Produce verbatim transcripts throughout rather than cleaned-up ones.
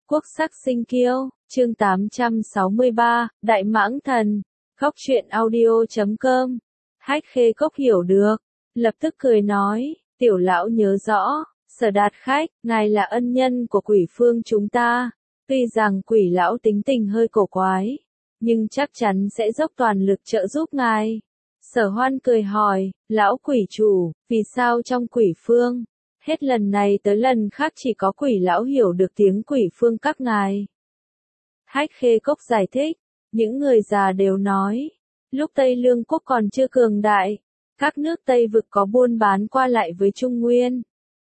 Quốc sắc sinh kiêu, chương tám trăm sáu mươi ba, Đại Mãng Thần, Cốc truyện audio chấm com. Hách Khê Cốc hiểu được, lập tức cười nói, tiểu lão nhớ rõ, Sở Đạt khách, ngài là ân nhân của quỷ phương chúng ta, tuy rằng quỷ lão tính tình hơi cổ quái, nhưng chắc chắn sẽ dốc toàn lực trợ giúp ngài. Sở Hoan cười hỏi, lão quỷ chủ, vì sao trong quỷ phương, hết lần này tới lần khác chỉ có quỷ lão hiểu được tiếng quỷ phương các ngài. Hách Khê Cốc giải thích, những người già đều nói, lúc Tây Lương quốc còn chưa cường đại, các nước Tây vực có buôn bán qua lại với Trung Nguyên.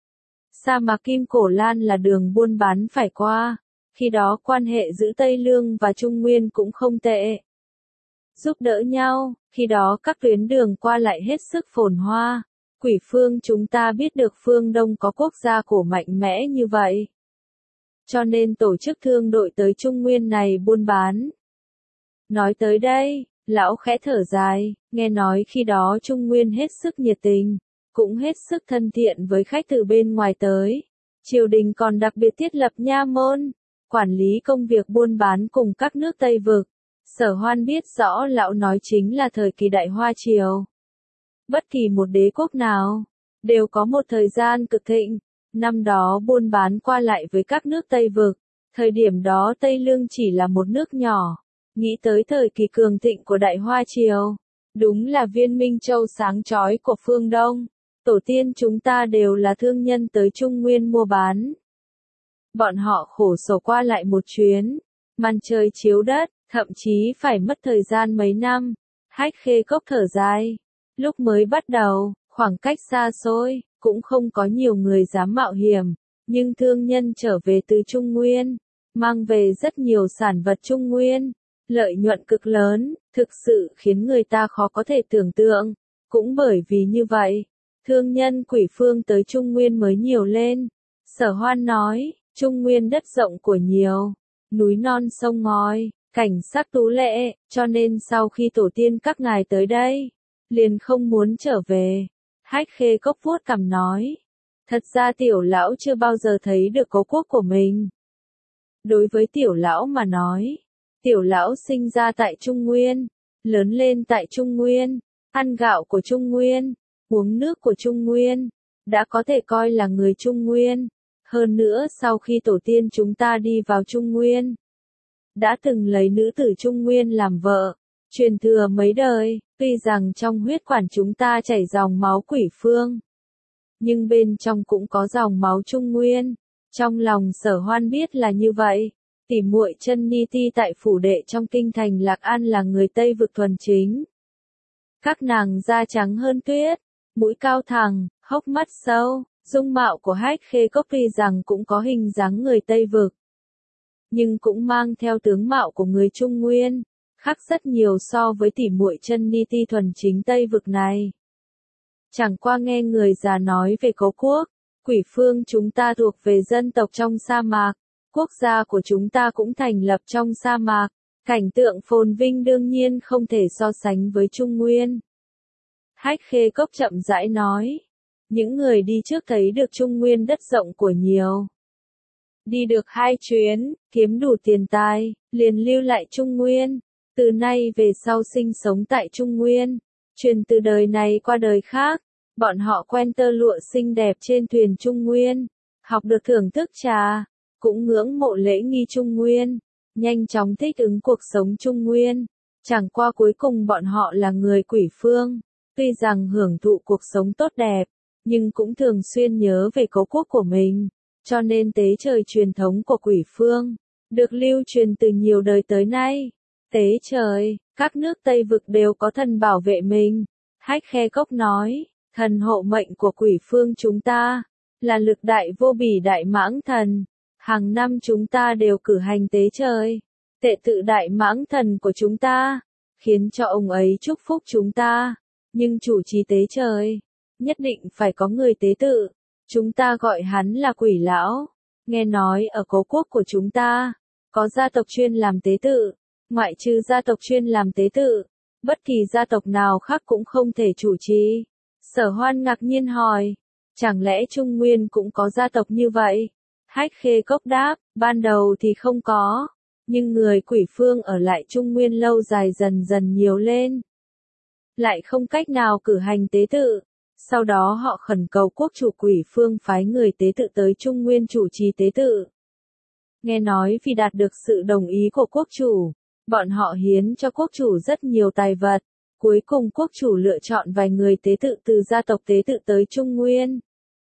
Sa mạc Kim Cổ Lan là đường buôn bán phải qua, khi đó quan hệ giữa Tây Lương và Trung Nguyên cũng không tệ. Giúp đỡ nhau, khi đó các tuyến đường qua lại hết sức phồn hoa. Quỷ phương chúng ta biết được phương Đông có quốc gia cổ mạnh mẽ như vậy, cho nên tổ chức thương đội tới Trung Nguyên này buôn bán. Nói tới đây, lão khẽ thở dài, nghe nói khi đó Trung Nguyên hết sức nhiệt tình, cũng hết sức thân thiện với khách từ bên ngoài tới. Triều đình còn đặc biệt thiết lập nha môn, quản lý công việc buôn bán cùng các nước Tây vực. Sở Hoan biết rõ lão nói chính là thời kỳ Đại Hoa Triều. Bất kỳ một đế quốc nào, đều có một thời gian cực thịnh, năm đó buôn bán qua lại với các nước Tây vực, thời điểm đó Tây Lương chỉ là một nước nhỏ, nghĩ tới thời kỳ cường thịnh của Đại Hoa Triều, đúng là viên minh châu sáng chói của phương Đông, tổ tiên chúng ta đều là thương nhân tới Trung Nguyên mua bán. Bọn họ khổ sở qua lại một chuyến, màn trời chiếu đất, thậm chí phải mất thời gian mấy năm. Hách Khê Cốc thở dài. Lúc mới bắt đầu, khoảng cách xa xôi, cũng không có nhiều người dám mạo hiểm, nhưng thương nhân trở về từ Trung Nguyên, mang về rất nhiều sản vật Trung Nguyên, lợi nhuận cực lớn, thực sự khiến người ta khó có thể tưởng tượng. Cũng bởi vì như vậy, thương nhân quỷ phương tới Trung Nguyên mới nhiều lên. Sở Hoan nói, Trung Nguyên đất rộng của nhiều, núi non sông ngòi, cảnh sắc tú lệ, cho nên sau khi tổ tiên các ngài tới đây, liền không muốn trở về. Hách Khê Cốc vuốt cằm nói, thật ra tiểu lão chưa bao giờ thấy được cố quốc của mình. Đối với tiểu lão mà nói, tiểu lão sinh ra tại Trung Nguyên, lớn lên tại Trung Nguyên, ăn gạo của Trung Nguyên, uống nước của Trung Nguyên, đã có thể coi là người Trung Nguyên. Hơn nữa sau khi tổ tiên chúng ta đi vào Trung Nguyên, đã từng lấy nữ tử Trung Nguyên làm vợ, truyền thừa mấy đời. Tuy rằng trong huyết quản chúng ta chảy dòng máu quỷ phương, nhưng bên trong cũng có dòng máu Trung Nguyên. Trong lòng Sở Hoan biết là như vậy. Tỷ muội Chân Ni Ti tại phủ đệ trong kinh thành Lạc An là người Tây vực thuần chính. Các nàng da trắng hơn tuyết, mũi cao thẳng, hốc mắt sâu, dung mạo của Hách Khê Cốc tuy rằng cũng có hình dáng người Tây vực, nhưng cũng mang theo tướng mạo của người Trung Nguyên, khác rất nhiều so với tỷ muội Chân Ni Ti thuần chính Tây vực này. Chẳng qua nghe người già nói về cố quốc, quỷ phương chúng ta thuộc về dân tộc trong sa mạc, quốc gia của chúng ta cũng thành lập trong sa mạc, cảnh tượng phồn vinh đương nhiên không thể so sánh với Trung Nguyên. Hách Khê Cốc chậm rãi nói, những người đi trước thấy được Trung Nguyên đất rộng của nhiều. Đi được hai chuyến, kiếm đủ tiền tài, liền lưu lại Trung Nguyên. Từ nay về sau sinh sống tại Trung Nguyên, truyền từ đời này qua đời khác, bọn họ quen tơ lụa xinh đẹp trên thuyền Trung Nguyên, học được thưởng thức trà, cũng ngưỡng mộ lễ nghi Trung Nguyên, nhanh chóng thích ứng cuộc sống Trung Nguyên. Chẳng qua cuối cùng bọn họ là người quỷ phương, tuy rằng hưởng thụ cuộc sống tốt đẹp, nhưng cũng thường xuyên nhớ về cố quốc của mình, cho nên tế trời truyền thống của quỷ phương, được lưu truyền từ nhiều đời tới nay. Tế trời, các nước Tây vực đều có thần bảo vệ mình. Hách Khê Cốc nói, thần hộ mệnh của quỷ phương chúng ta, là lực đại vô bỉ Đại Mãng Thần. Hàng năm chúng ta đều cử hành tế trời, tệ tự Đại Mãng Thần của chúng ta, khiến cho ông ấy chúc phúc chúng ta. Nhưng chủ trì tế trời, nhất định phải có người tế tự. Chúng ta gọi hắn là quỷ lão. Nghe nói ở cố quốc của chúng ta, có gia tộc chuyên làm tế tự. Ngoại trừ gia tộc chuyên làm tế tự, bất kỳ gia tộc nào khác cũng không thể chủ trì. Sở Hoan ngạc nhiên hỏi, chẳng lẽ Trung Nguyên cũng có gia tộc như vậy? Hách Khê Cốc đáp, ban đầu thì không có, nhưng người quỷ phương ở lại Trung Nguyên lâu dài dần dần nhiều lên. Lại không cách nào cử hành tế tự. Sau đó họ khẩn cầu quốc chủ quỷ phương phái người tế tự tới Trung Nguyên chủ trì tế tự. Nghe nói vì đạt được sự đồng ý của quốc chủ, bọn họ hiến cho quốc chủ rất nhiều tài vật. Cuối cùng quốc chủ lựa chọn vài người tế tự từ gia tộc tế tự tới Trung Nguyên.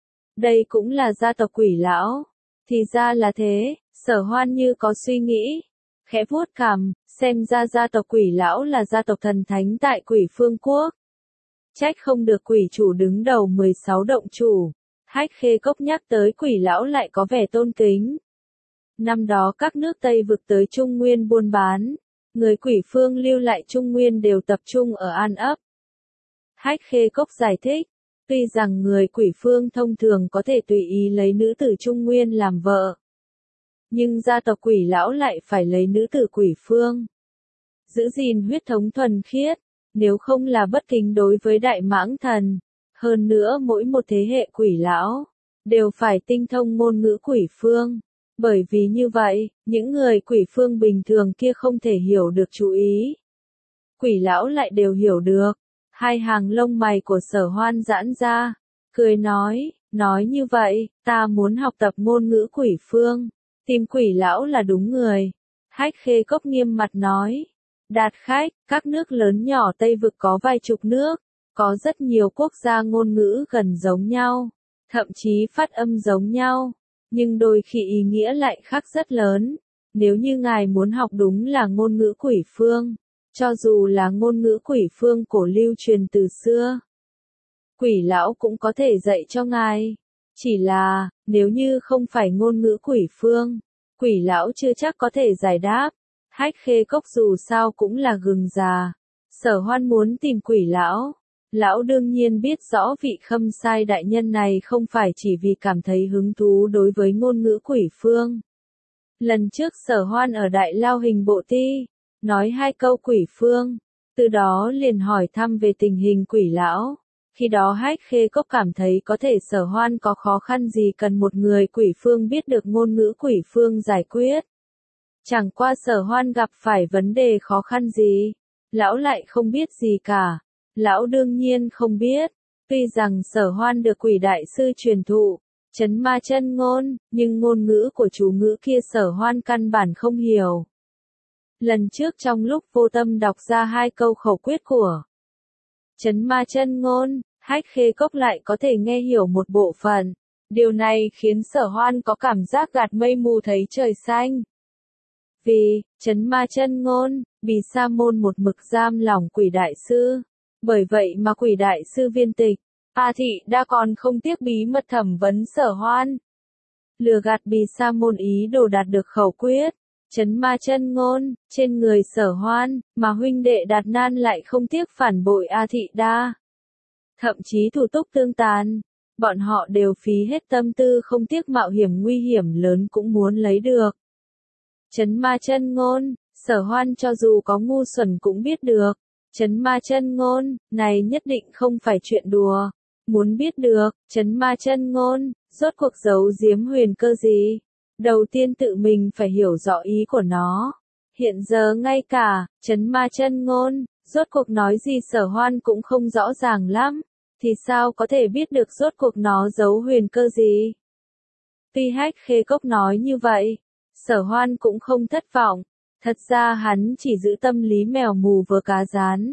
Đây cũng là gia tộc quỷ lão. Thì ra là thế, Sở Hoan như có suy nghĩ. Khẽ vuốt cằm, xem ra gia tộc quỷ lão là gia tộc thần thánh tại quỷ phương quốc. Trách không được quỷ chủ đứng đầu mười sáu động chủ. Hách Khê Cốc nhắc tới quỷ lão lại có vẻ tôn kính. Năm đó các nước Tây vực tới Trung Nguyên buôn bán. Người quỷ phương lưu lại Trung Nguyên đều tập trung ở An Ấp. Hách Khê Cốc giải thích, tuy rằng người quỷ phương thông thường có thể tùy ý lấy nữ tử Trung Nguyên làm vợ. Nhưng gia tộc quỷ lão lại phải lấy nữ tử quỷ phương. Giữ gìn huyết thống thuần khiết, nếu không là bất kính đối với đại mãng thần. Hơn nữa mỗi một thế hệ quỷ lão, đều phải tinh thông ngôn ngữ quỷ phương. Bởi vì như vậy, những người quỷ phương bình thường kia không thể hiểu được chú ý. Quỷ lão lại đều hiểu được. Hai hàng lông mày của Sở Hoan giãn ra, cười nói, nói như vậy, ta muốn học tập ngôn ngữ quỷ phương. Tìm quỷ lão là đúng người. Hách Khê Cốc nghiêm mặt nói, đạt khách, các nước lớn nhỏ Tây vực có vài chục nước, có rất nhiều quốc gia ngôn ngữ gần giống nhau, thậm chí phát âm giống nhau. Nhưng đôi khi ý nghĩa lại khác rất lớn. Nếu như ngài muốn học đúng là ngôn ngữ quỷ phương, cho dù là ngôn ngữ quỷ phương cổ lưu truyền từ xưa, quỷ lão cũng có thể dạy cho ngài. Chỉ là, nếu như không phải ngôn ngữ quỷ phương, quỷ lão chưa chắc có thể giải đáp. Hách Khê Cốc dù sao cũng là gừng già. Sở Hoan muốn tìm quỷ lão. Lão đương nhiên biết rõ vị Khâm Sai đại nhân này không phải chỉ vì cảm thấy hứng thú đối với ngôn ngữ quỷ phương. Lần trước Sở Hoan ở Đại Lao Hình Bộ Ti, nói hai câu quỷ phương, từ đó liền hỏi thăm về tình hình quỷ lão. Khi đó Hách Khê Cốc cảm thấy có thể Sở Hoan có khó khăn gì cần một người quỷ phương biết được ngôn ngữ quỷ phương giải quyết. Chẳng qua Sở Hoan gặp phải vấn đề khó khăn gì, lão lại không biết gì cả. Lão đương nhiên không biết, tuy rằng Sở Hoan được quỷ đại sư truyền thụ, chấn ma chân ngôn, nhưng ngôn ngữ của chú ngữ kia Sở Hoan căn bản không hiểu. Lần trước trong lúc vô tâm đọc ra hai câu khẩu quyết của chấn ma chân ngôn, Hách Khê Cốc lại có thể nghe hiểu một bộ phận. Điều này khiến Sở Hoan có cảm giác gạt mây mù thấy trời xanh. Vì, chấn ma chân ngôn, bị sa môn một mực giam lỏng quỷ đại sư. Bởi vậy mà quỷ đại sư viên tịch, A Thị đã còn không tiếc bí mật thẩm vấn Sở Hoan. Lừa gạt Bì Sa môn ý đồ đạt được khẩu quyết, chấn ma chân ngôn, trên người Sở Hoan, mà huynh đệ Đạt Nan lại không tiếc phản bội A Thị đa. Thậm chí thủ túc tương tàn, bọn họ đều phí hết tâm tư không tiếc mạo hiểm nguy hiểm lớn cũng muốn lấy được. Chấn ma chân ngôn, Sở Hoan cho dù có ngu xuẩn cũng biết được. Chấn ma chân ngôn, này nhất định không phải chuyện đùa. Muốn biết được, chấn ma chân ngôn, rốt cuộc giấu giếm huyền cơ gì? Đầu tiên tự mình phải hiểu rõ ý của nó. Hiện giờ ngay cả, chấn ma chân ngôn, rốt cuộc nói gì Sở Hoan cũng không rõ ràng lắm. Thì sao có thể biết được rốt cuộc nó giấu huyền cơ gì? Tuy Hách Khê Cốc nói như vậy, Sở Hoan cũng không thất vọng. Thật ra hắn chỉ giữ tâm lý mèo mù vớ cá rán.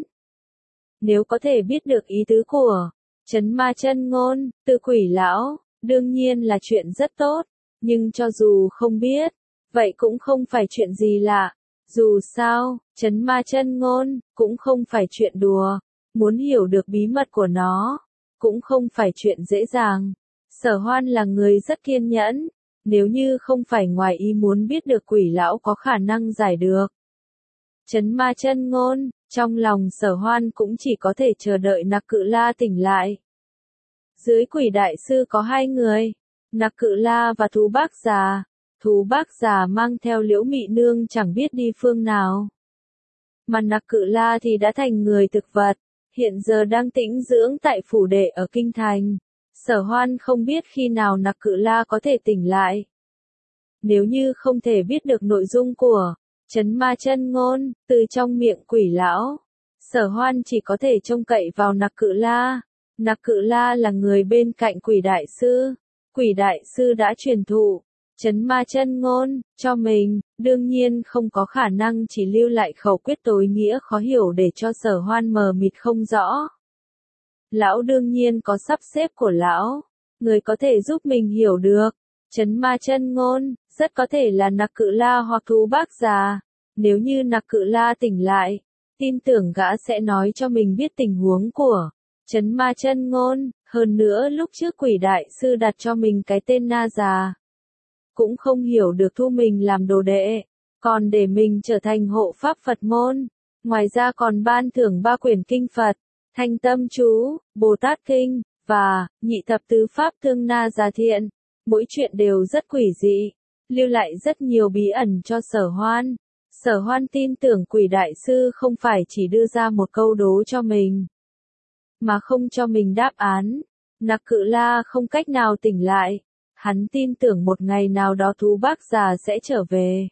Nếu có thể biết được ý tứ của chấn ma chân ngôn, từ quỷ lão, đương nhiên là chuyện rất tốt. Nhưng cho dù không biết, vậy cũng không phải chuyện gì lạ. Dù sao, chấn ma chân ngôn, cũng không phải chuyện đùa. Muốn hiểu được bí mật của nó, cũng không phải chuyện dễ dàng. Sở Hoan là người rất kiên nhẫn. Nếu như không phải ngoài ý muốn biết được quỷ lão có khả năng giải được chấn ma chân ngôn, trong lòng Sở Hoan cũng chỉ có thể chờ đợi Nặc Cự La tỉnh lại. Dưới quỷ đại sư có hai người, Nặc Cự La và Thú Bác Già. Thú Bác Già mang theo Liễu Mị Nương chẳng biết đi phương nào. Mà Nặc Cự La thì đã thành người thực vật, hiện giờ đang tĩnh dưỡng tại phủ đệ ở Kinh Thành. Sở Hoan không biết khi nào Nặc Cự La có thể tỉnh lại. Nếu như không thể biết được nội dung của Chấn Ma Chân Ngôn từ trong miệng Quỷ lão, Sở Hoan chỉ có thể trông cậy vào Nặc Cự La. Nặc Cự La là người bên cạnh Quỷ đại sư, Quỷ đại sư đã truyền thụ Chấn Ma Chân Ngôn cho mình, đương nhiên không có khả năng chỉ lưu lại khẩu quyết tối nghĩa khó hiểu để cho Sở Hoan mờ mịt không rõ. Lão đương nhiên có sắp xếp của lão, người có thể giúp mình hiểu được Chấn Ma Chân Ngôn, rất có thể là Nặc Cự La hoặc Thú Bác già. Nếu như Nặc Cự La tỉnh lại, tin tưởng gã sẽ nói cho mình biết tình huống của Chấn Ma Chân Ngôn. Hơn nữa lúc trước Quỷ đại sư đặt cho mình cái tên Na già, cũng không hiểu được thu mình làm đồ đệ, còn để mình trở thành hộ pháp Phật môn. Ngoài ra còn ban thưởng ba quyển kinh Phật, Thanh Tâm Chú, Bồ Tát Kinh, và Nhị Thập Tứ Pháp Thương Na Già Thiện. Mỗi chuyện đều rất quỷ dị, lưu lại rất nhiều bí ẩn cho Sở Hoan. Sở Hoan tin tưởng Quỷ đại sư không phải chỉ đưa ra một câu đố cho mình, mà không cho mình đáp án. Nặc Cự La không cách nào tỉnh lại, hắn tin tưởng một ngày nào đó Thú Bác già sẽ trở về.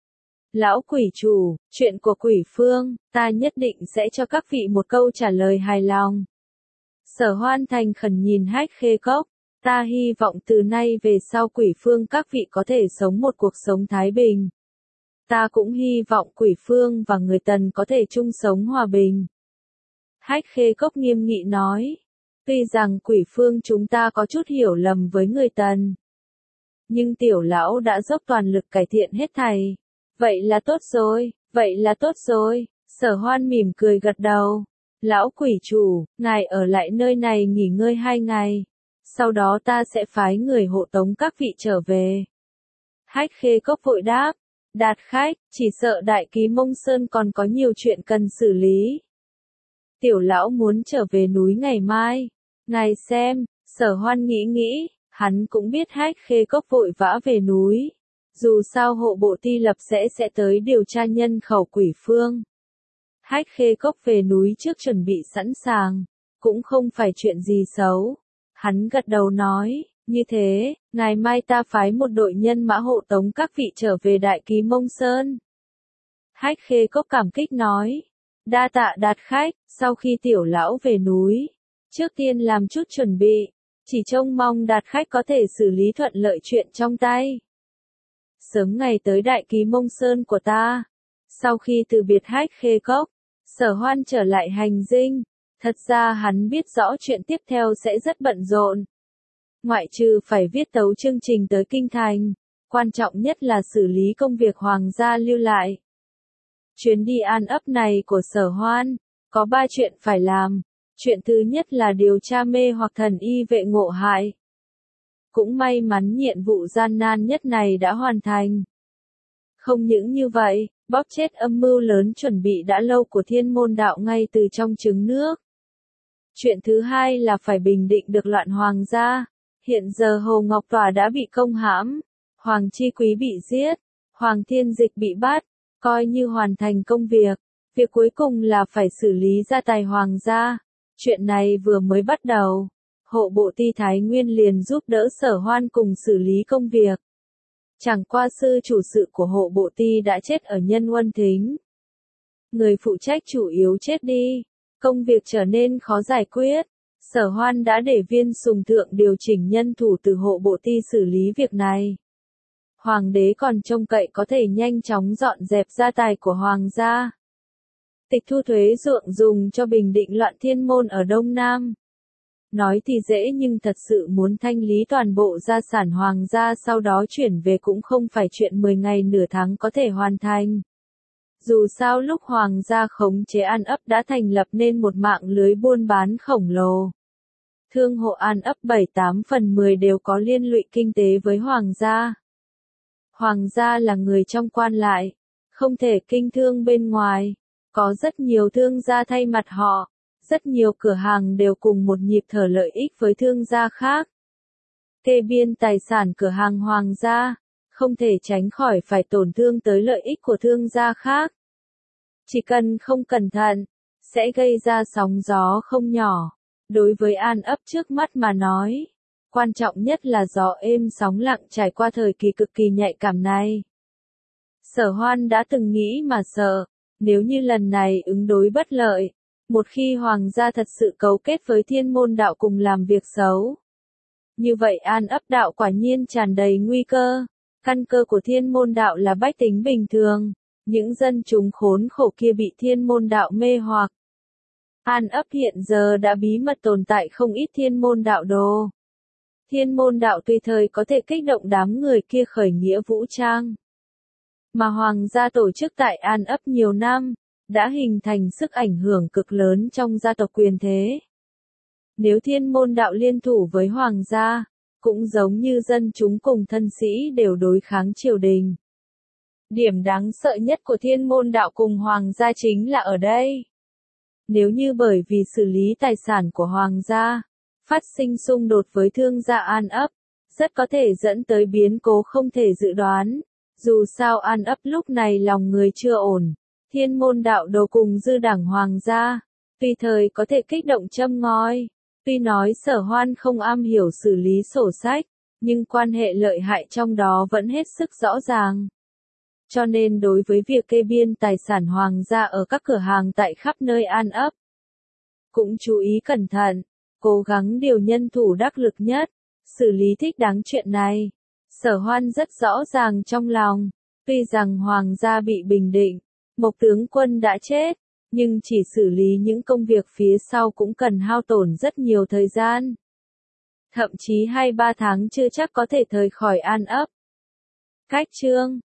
Lão quỷ chủ, chuyện của Quỷ Phương, ta nhất định sẽ cho các vị một câu trả lời hài lòng. Sở Hoan thành khẩn nhìn Hách Khê Cốc, ta hy vọng từ nay về sau Quỷ Phương các vị có thể sống một cuộc sống thái bình. Ta cũng hy vọng Quỷ Phương và người Tần có thể chung sống hòa bình. Hách Khê Cốc nghiêm nghị nói, tuy rằng Quỷ Phương chúng ta có chút hiểu lầm với người Tần, nhưng tiểu lão đã dốc toàn lực cải thiện hết thảy. Vậy là tốt rồi, vậy là tốt rồi. Sở Hoan mỉm cười gật đầu. Lão quỷ chủ, ngài ở lại nơi này nghỉ ngơi hai ngày. Sau đó ta sẽ phái người hộ tống các vị trở về. Hách Khê Cốc vội đáp. Đạt khách, chỉ sợ Đại Ký Mông Sơn còn có nhiều chuyện cần xử lý. Tiểu lão muốn trở về núi ngày mai. Ngài xem, Sở Hoan nghĩ nghĩ, hắn cũng biết Hách Khê Cốc vội vã về núi. Dù sao hộ bộ ti lập sẽ sẽ tới điều tra nhân khẩu Quỷ Phương. Hách Khê Cốc về núi trước chuẩn bị sẵn sàng, cũng không phải chuyện gì xấu. Hắn gật đầu nói, như thế, ngày mai ta phái một đội nhân mã hộ tống các vị trở về Đại Ký Mông Sơn. Hách Khê Cốc cảm kích nói, đa tạ Đạt khách, sau khi tiểu lão về núi, trước tiên làm chút chuẩn bị, chỉ trông mong Đạt khách có thể xử lý thuận lợi chuyện trong tay. Sớm ngày tới Đại Ký Mông Sơn của ta. Sau khi từ biệt Hách Khê Cốc, Sở Hoan trở lại hành dinh. Thật ra hắn biết rõ chuyện tiếp theo sẽ rất bận rộn. Ngoại trừ phải viết tấu chương trình tới Kinh Thành, quan trọng nhất là xử lý công việc hoàng gia lưu lại. Chuyến đi An Ấp này của Sở Hoan, có ba chuyện phải làm. Chuyện thứ nhất là điều tra mê hoặc thần y vệ ngộ hại. Cũng may mắn nhiệm vụ gian nan nhất này đã hoàn thành. Không những như vậy, bóp chết âm mưu lớn chuẩn bị đã lâu của Thiên Môn Đạo ngay từ trong trứng nước. Chuyện thứ hai là phải bình định được loạn hoàng gia. Hiện giờ Hồ Ngọc Tòa đã bị công hãm, Hoàng Chi Quý bị giết, Hoàng Thiên Dịch bị bắt, coi như hoàn thành công việc. Việc cuối cùng là phải xử lý gia tài hoàng gia. Chuyện này vừa mới bắt đầu. Hộ bộ ti Thái Nguyên liền giúp đỡ Sở Hoan cùng xử lý công việc. Chẳng qua sư chủ sự của hộ bộ ti đã chết ở Nhân Huân Thính. Người phụ trách chủ yếu chết đi, công việc trở nên khó giải quyết. Sở Hoan đã để Viên Sùng Thượng điều chỉnh nhân thủ từ hộ bộ ti xử lý việc này. Hoàng đế còn trông cậy có thể nhanh chóng dọn dẹp gia tài của hoàng gia. Tịch thu thuế ruộng dùng cho bình định loạn thiên môn ở Đông Nam. Nói thì dễ nhưng thật sự muốn thanh lý toàn bộ gia sản hoàng gia sau đó chuyển về cũng không phải chuyện mười ngày nửa tháng có thể hoàn thành. Dù sao lúc hoàng gia khống chế An Ấp đã thành lập nên một mạng lưới buôn bán khổng lồ. Thương hộ An Ấp bảy tám phần mười đều có liên lụy kinh tế với hoàng gia. Hoàng gia là người trong quan lại, không thể kinh thương bên ngoài. Có rất nhiều thương gia thay mặt họ. Rất nhiều cửa hàng đều cùng một nhịp thở lợi ích với thương gia khác. Kê biên tài sản cửa hàng hoàng gia, không thể tránh khỏi phải tổn thương tới lợi ích của thương gia khác. Chỉ cần không cẩn thận, sẽ gây ra sóng gió không nhỏ. Đối với An Ấp trước mắt mà nói, Quan trọng nhất là gió êm sóng lặng trải qua thời kỳ cực kỳ nhạy cảm này. Sở Hoan đã từng nghĩ mà sợ, nếu như lần này ứng đối bất lợi, một khi hoàng gia thật sự cấu kết với thiên môn đạo cùng làm việc xấu. Như vậy An Ấp đạo quả nhiên tràn đầy nguy cơ, căn cơ của thiên môn đạo là bách tính bình thường, những dân chúng khốn khổ kia bị thiên môn đạo mê hoặc. An Ấp hiện giờ đã bí mật tồn tại không ít thiên môn đạo đồ. Thiên môn đạo tùy thời có thể kích động đám người kia khởi nghĩa vũ trang. Mà hoàng gia tổ chức tại An Ấp nhiều năm, đã hình thành sức ảnh hưởng cực lớn trong gia tộc quyền thế. Nếu thiên môn đạo liên thủ với hoàng gia, cũng giống như dân chúng cùng thân sĩ đều đối kháng triều đình. Điểm đáng sợ nhất của thiên môn đạo cùng hoàng gia chính là ở đây. Nếu như bởi vì xử lý tài sản của hoàng gia, phát sinh xung đột với thương gia An Ấp, rất có thể dẫn tới biến cố không thể dự đoán. Dù sao An Ấp lúc này lòng người chưa ổn, thiên môn đạo đồ cùng dư đảng hoàng gia, tùy thời có thể kích động châm ngòi. Tuy nói Sở Hoan không am hiểu xử lý sổ sách, nhưng quan hệ lợi hại trong đó vẫn hết sức rõ ràng. Cho nên đối với việc kê biên tài sản hoàng gia ở các cửa hàng tại khắp nơi An Ấp, cũng chú ý cẩn thận, cố gắng điều nhân thủ đắc lực nhất, xử lý thích đáng chuyện này. Sở Hoan rất rõ ràng trong lòng, tuy rằng hoàng gia bị bình định, Mộc tướng quân đã chết, nhưng chỉ xử lý những công việc phía sau cũng cần hao tổn rất nhiều thời gian. Thậm chí hai ba tháng chưa chắc có thể rời khỏi An Ấp. Cách chương